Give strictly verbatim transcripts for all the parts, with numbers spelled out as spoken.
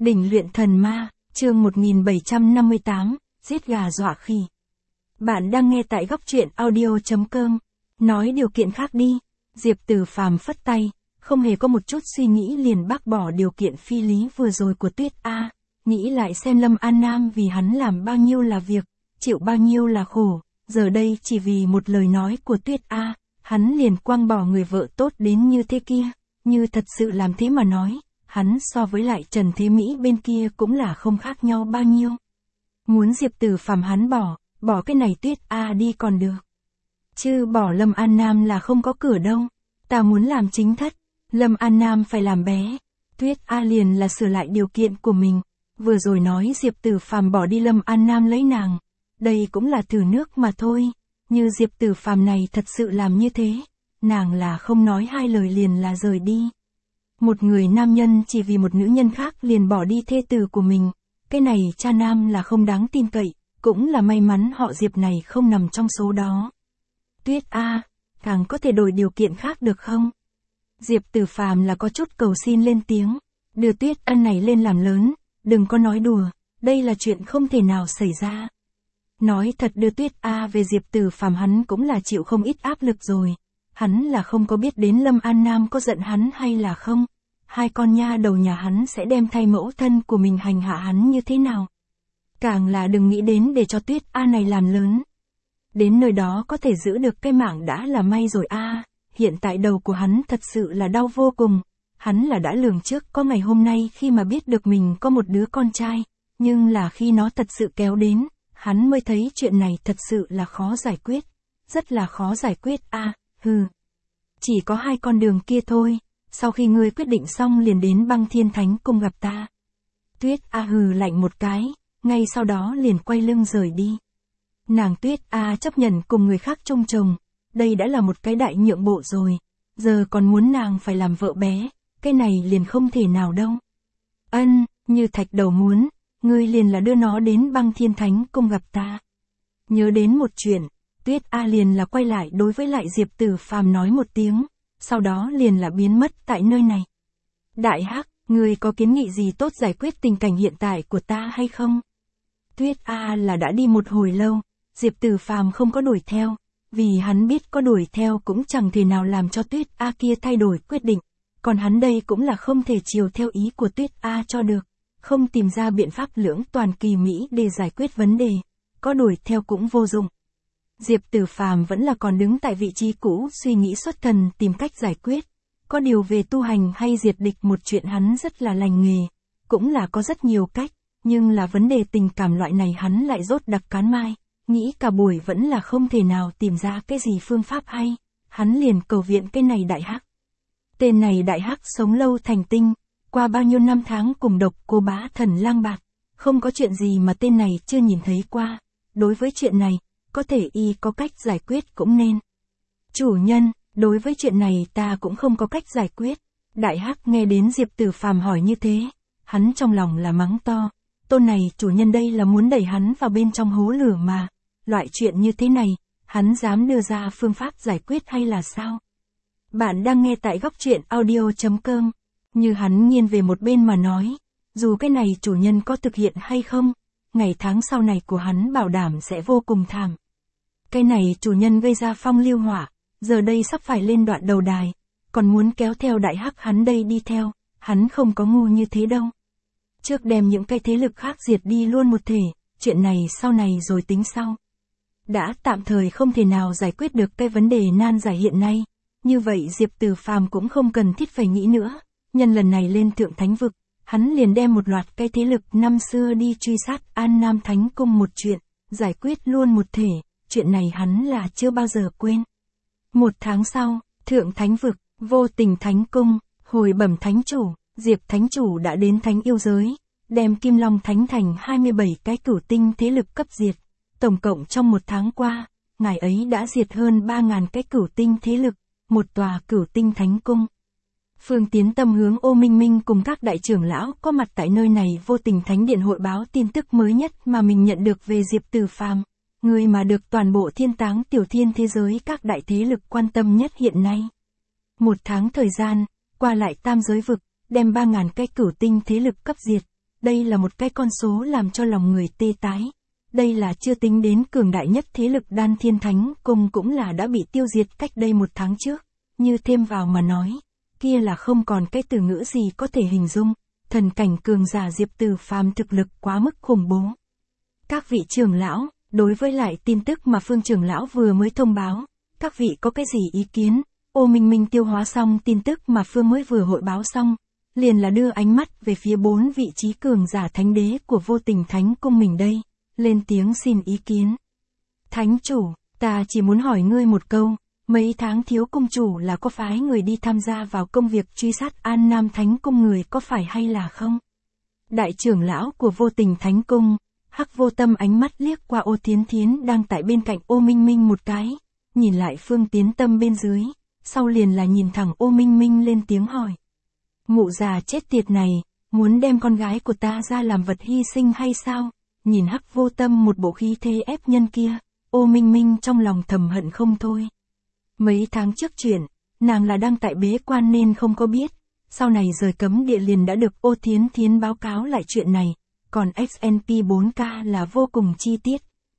Đỉnh luyện thần ma, chương một nghìn bảy trăm năm mươi tám, giết gà dọa khỉ. Bạn đang nghe tại góc truyện audio chấm com. Nói điều kiện khác đi. Diệp Tử Phàm phất tay, không hề có một chút suy nghĩ liền bác bỏ điều kiện phi lý vừa rồi của Tuyết A. Nghĩ lại xem Lâm An Nam vì hắn làm bao nhiêu là việc, chịu bao nhiêu là khổ, giờ đây chỉ vì một lời nói của Tuyết A, hắn liền quăng bỏ người vợ tốt đến như thế kia, như thật sự làm thế mà nói. Hắn so với lại Trần Thế Mỹ bên kia cũng là không khác nhau bao nhiêu. Muốn Diệp Tử Phàm hắn bỏ, bỏ cái này Tuyết A đi còn được. Chứ bỏ Lâm An Nam là không có cửa đâu. Ta muốn làm chính thất, Lâm An Nam phải làm bé. Tuyết A liền là sửa lại điều kiện của mình. Vừa rồi nói Diệp Tử Phàm bỏ đi Lâm An Nam lấy nàng. Đây cũng là thử nước mà thôi. Như Diệp Tử Phàm này thật sự làm như thế, nàng là không nói hai lời liền là rời đi. Một người nam nhân chỉ vì một nữ nhân khác liền bỏ đi thê tử của mình, cái này cha nam là không đáng tin cậy, cũng là may mắn họ Diệp này không nằm trong số đó. Tuyết A, càng có thể đổi điều kiện khác được không? Diệp Tử Phàm là có chút cầu xin lên tiếng, đưa Tuyết Ân này lên làm lớn, đừng có nói đùa, đây là chuyện không thể nào xảy ra. Nói thật đưa Tuyết A về Diệp Tử Phàm hắn cũng là chịu không ít áp lực rồi. Hắn là không có biết đến Lâm An Nam có giận hắn hay là không. Hai con nha đầu nhà hắn sẽ đem thay mẫu thân của mình hành hạ hắn như thế nào. Càng là đừng nghĩ đến để cho Tuyết A này làm lớn. Đến nơi đó có thể giữ được cái mạng đã là may rồi a. Hiện tại đầu của hắn thật sự là đau vô cùng. Hắn là đã lường trước có ngày hôm nay khi mà biết được mình có một đứa con trai. Nhưng là khi nó thật sự kéo đến, hắn mới thấy chuyện này thật sự là khó giải quyết. Rất là khó giải quyết a. Hừ. Chỉ có hai con đường kia thôi, sau khi ngươi quyết định xong liền đến Băng Thiên Thánh Cung gặp ta. Tuyết A hừ lạnh một cái, ngay sau đó liền quay lưng rời đi. Nàng Tuyết A chấp nhận cùng người khác chung chồng, đây đã là một cái đại nhượng bộ rồi, giờ còn muốn nàng phải làm vợ bé, cái này liền không thể nào đâu. Ân, như thạch đầu muốn, ngươi liền là đưa nó đến Băng Thiên Thánh Cung gặp ta. Nhớ đến một chuyện. Tuyết A liền là quay lại đối với lại Diệp Tử Phàm nói một tiếng, sau đó liền là biến mất tại nơi này. Đại Hắc, ngươi có kiến nghị gì tốt giải quyết tình cảnh hiện tại của ta hay không? Tuyết A là đã đi một hồi lâu, Diệp Tử Phàm không có đuổi theo, vì hắn biết có đuổi theo cũng chẳng thể nào làm cho Tuyết A kia thay đổi quyết định, còn hắn đây cũng là không thể chiều theo ý của Tuyết A cho được, không tìm ra biện pháp lưỡng toàn kỳ mỹ để giải quyết vấn đề, có đuổi theo cũng vô dụng. Diệp Tử Phàm vẫn là còn đứng tại vị trí cũ suy nghĩ xuất thần tìm cách giải quyết. Có điều về tu hành hay diệt địch một chuyện hắn rất là lành nghề. Cũng là có rất nhiều cách, nhưng là vấn đề tình cảm loại này hắn lại rốt đặc cán mai. Nghĩ cả buổi vẫn là không thể nào tìm ra cái gì phương pháp hay. Hắn liền cầu viện cái này Đại Hắc. Tên này Đại Hắc sống lâu thành tinh. Qua bao nhiêu năm tháng cùng độc cô bá thần lang bạc. Không có chuyện gì mà tên này chưa nhìn thấy qua. Đối với chuyện này, có thể y có cách giải quyết cũng nên. Chủ nhân, đối với chuyện này ta cũng không có cách giải quyết. Đại Hắc nghe đến Diệp Tử Phàm hỏi như thế, hắn trong lòng là mắng to. Tôn này chủ nhân đây là muốn đẩy hắn vào bên trong hố lửa mà. Loại chuyện như thế này, hắn dám đưa ra phương pháp giải quyết hay là sao? Bạn đang nghe tại góc truyện audio chấm com. Như hắn nghiêng về một bên mà nói, dù cái này chủ nhân có thực hiện hay không, ngày tháng sau này của hắn bảo đảm sẽ vô cùng thảm. Cái này chủ nhân gây ra phong lưu hỏa, giờ đây sắp phải lên đoạn đầu đài, còn muốn kéo theo Đại Hắc hắn đây đi theo, hắn không có ngu như thế đâu. Trước đem những cái thế lực khác diệt đi luôn một thể, chuyện này sau này rồi tính sau. Đã tạm thời không thể nào giải quyết được cái vấn đề nan giải hiện nay, như vậy Diệp Tử Phàm cũng không cần thiết phải nghĩ nữa, nhân lần này lên Thượng Thánh Vực, hắn liền đem một loạt cái thế lực năm xưa đi truy sát An Nam Thánh Cung một chuyện, giải quyết luôn một thể. Chuyện này hắn là chưa bao giờ quên. Một tháng sau, Thượng Thánh Vực, Vô Tình Thánh Cung, hồi bẩm Thánh Chủ, Diệp Thánh Chủ đã đến Thánh Yêu Giới, đem Kim Long Thánh Thành hai mươi bảy cái cửu tinh thế lực cấp diệt. Tổng cộng trong một tháng qua, ngài ấy đã diệt hơn ba nghìn cái cửu tinh thế lực, một tòa cửu tinh Thánh Cung. Phương Tiến Tâm hướng Ô Minh Minh cùng các đại trưởng lão có mặt tại nơi này Vô Tình Thánh Điện hội báo tin tức mới nhất mà mình nhận được về Diệp Tử Phàm. Người mà được toàn bộ thiên táng tiểu thiên thế giới các đại thế lực quan tâm nhất hiện nay. Một tháng thời gian, qua lại tam giới vực, đem ba ngàn cái cửu tinh thế lực cấp diệt, Đây là một cái con số làm cho lòng người tê tái. Đây là chưa tính đến cường đại nhất thế lực Đan Thiên Thánh Cung cũng là đã bị tiêu diệt cách đây một tháng trước. Như thêm vào mà nói, kia là không còn cái từ ngữ gì có thể hình dung, thần cảnh cường giả Diệp Từ Phàm thực lực quá mức khủng bố. Các vị trưởng lão, đối với lại tin tức mà Phương trưởng lão vừa mới thông báo, các vị có cái gì ý kiến? Ô Minh Minh tiêu hóa xong tin tức mà Phương mới vừa hội báo xong, liền là đưa ánh mắt về phía bốn vị trí cường giả thánh đế của Vô Tình Thánh Cung mình đây, lên tiếng xin ý kiến. Thánh chủ, ta chỉ muốn hỏi ngươi một câu, mấy tháng thiếu cung chủ là có phái người đi tham gia vào công việc truy sát An Nam Thánh Cung người có phải hay là không? Đại trưởng lão của Vô Tình Thánh Cung, Hắc Vô Tâm ánh mắt liếc qua Ô Thiến Thiến đang tại bên cạnh Ô Minh Minh một cái, nhìn lại Phương Tiến Tâm bên dưới, sau liền là nhìn thẳng Ô Minh Minh lên tiếng hỏi. Mụ già chết tiệt này, muốn đem con gái của ta ra làm vật hy sinh hay sao? Nhìn Hắc Vô Tâm một bộ khí thế ép nhân kia, Ô Minh Minh trong lòng thầm hận không thôi. Mấy tháng trước chuyện, nàng là đang tại bế quan nên không có biết, sau này rời cấm địa liền đã được Ô Thiến Thiến báo cáo lại chuyện này, còn ích en pê bốn K là vô cùng chi tiết.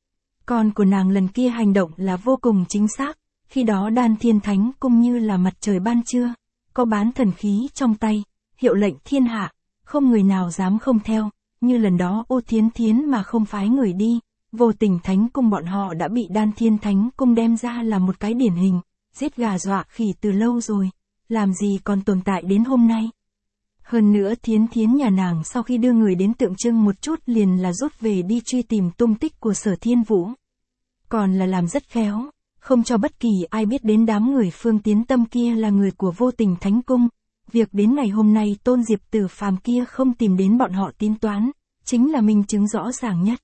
Con của nàng lần kia hành động là vô cùng chính xác, khi đó Đan Thiên Thánh Cung như là mặt trời ban trưa, có bán thần khí trong tay, hiệu lệnh thiên hạ, không người nào dám không theo, như lần đó Ô Thiến Thiến mà không phái người đi, Vô Tình Thánh Cung bọn họ đã bị Đan Thiên Thánh Cung đem ra là một cái điển hình, giết gà dọa khỉ từ lâu rồi, làm gì còn tồn tại đến hôm nay. Hơn nữa Thiến Thiến nhà nàng sau khi đưa người đến tượng trưng một chút liền là rút về đi truy tìm tung tích của Sở Thiên Vũ. Còn là làm rất khéo, không cho bất kỳ ai biết đến đám người Phương Tiến Tâm kia là người của Vô Tình Thánh Cung. Việc đến ngày hôm nay Tôn Diệp Tử Phàm kia không tìm đến bọn họ tính toán, chính là minh chứng rõ ràng nhất.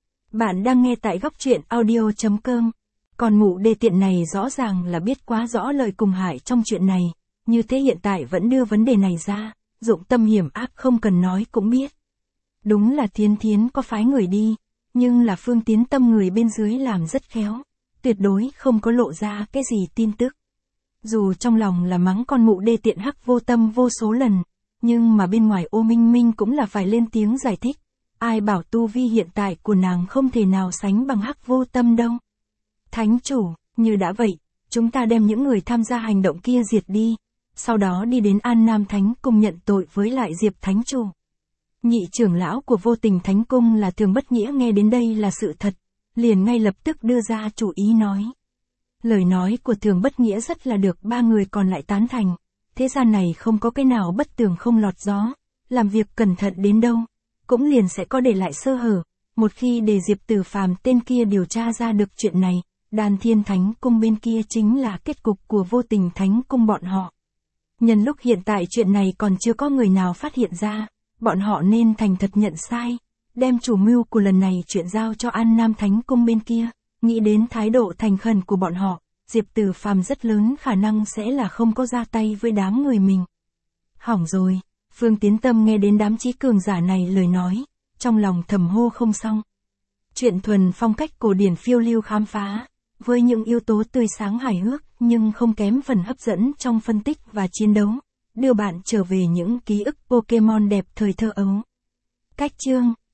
Bạn đang nghe tại góc truyện audio chấm com. Còn mụ đê tiện này rõ ràng là biết quá rõ lời cùng hại trong chuyện này, như thế hiện tại vẫn đưa vấn đề này ra, dụng tâm hiểm ác không cần nói cũng biết. Đúng là Thiến Thiến có phái người đi, nhưng là Phương Tiến Tâm người bên dưới làm rất khéo, tuyệt đối không có lộ ra cái gì tin tức. Dù trong lòng là mắng con mụ đê tiện Hắc Vô Tâm vô số lần, nhưng mà bên ngoài Ô Minh Minh cũng là phải lên tiếng giải thích. Ai bảo tu vi hiện tại của nàng không thể nào sánh bằng Hắc Vô Tâm đâu. Thánh chủ, như đã vậy, chúng ta đem những người tham gia hành động kia diệt đi, sau đó đi đến An Nam Thánh Cung nhận tội với lại Diệp Thánh chủ. Nhị trưởng lão của Vô Tình Thánh Cung là Thường Bất Nghĩa nghe đến đây là sự thật, liền ngay lập tức đưa ra chủ ý nói. Lời nói của Thường Bất Nghĩa rất là được ba người còn lại tán thành, thế gian này không có cái nào bất tường không lọt gió, làm việc cẩn thận đến đâu, cũng liền sẽ có để lại sơ hở, một khi để Diệp Tử Phàm tên kia điều tra ra được chuyện này, Đan Thiên Thánh Cung bên kia chính là kết cục của Vô Tình Thánh Cung bọn họ. Nhân lúc hiện tại chuyện này còn chưa có người nào phát hiện ra, bọn họ nên thành thật nhận sai, đem chủ mưu của lần này chuyện giao cho An Nam Thánh Cung bên kia, nghĩ đến thái độ thành khẩn của bọn họ, Diệp Tử Phàm rất lớn khả năng sẽ là không có ra tay với đám người mình. Hỏng rồi, Phương Tiến Tâm nghe đến đám chí cường giả này lời nói, trong lòng thầm hô không xong. Chuyện thuần phong cách cổ điển phiêu lưu khám phá, với những yếu tố tươi sáng hài hước nhưng không kém phần hấp dẫn trong phân tích và chiến đấu, đưa bạn trở về những ký ức Pokemon đẹp thời thơ ấu. Cách chương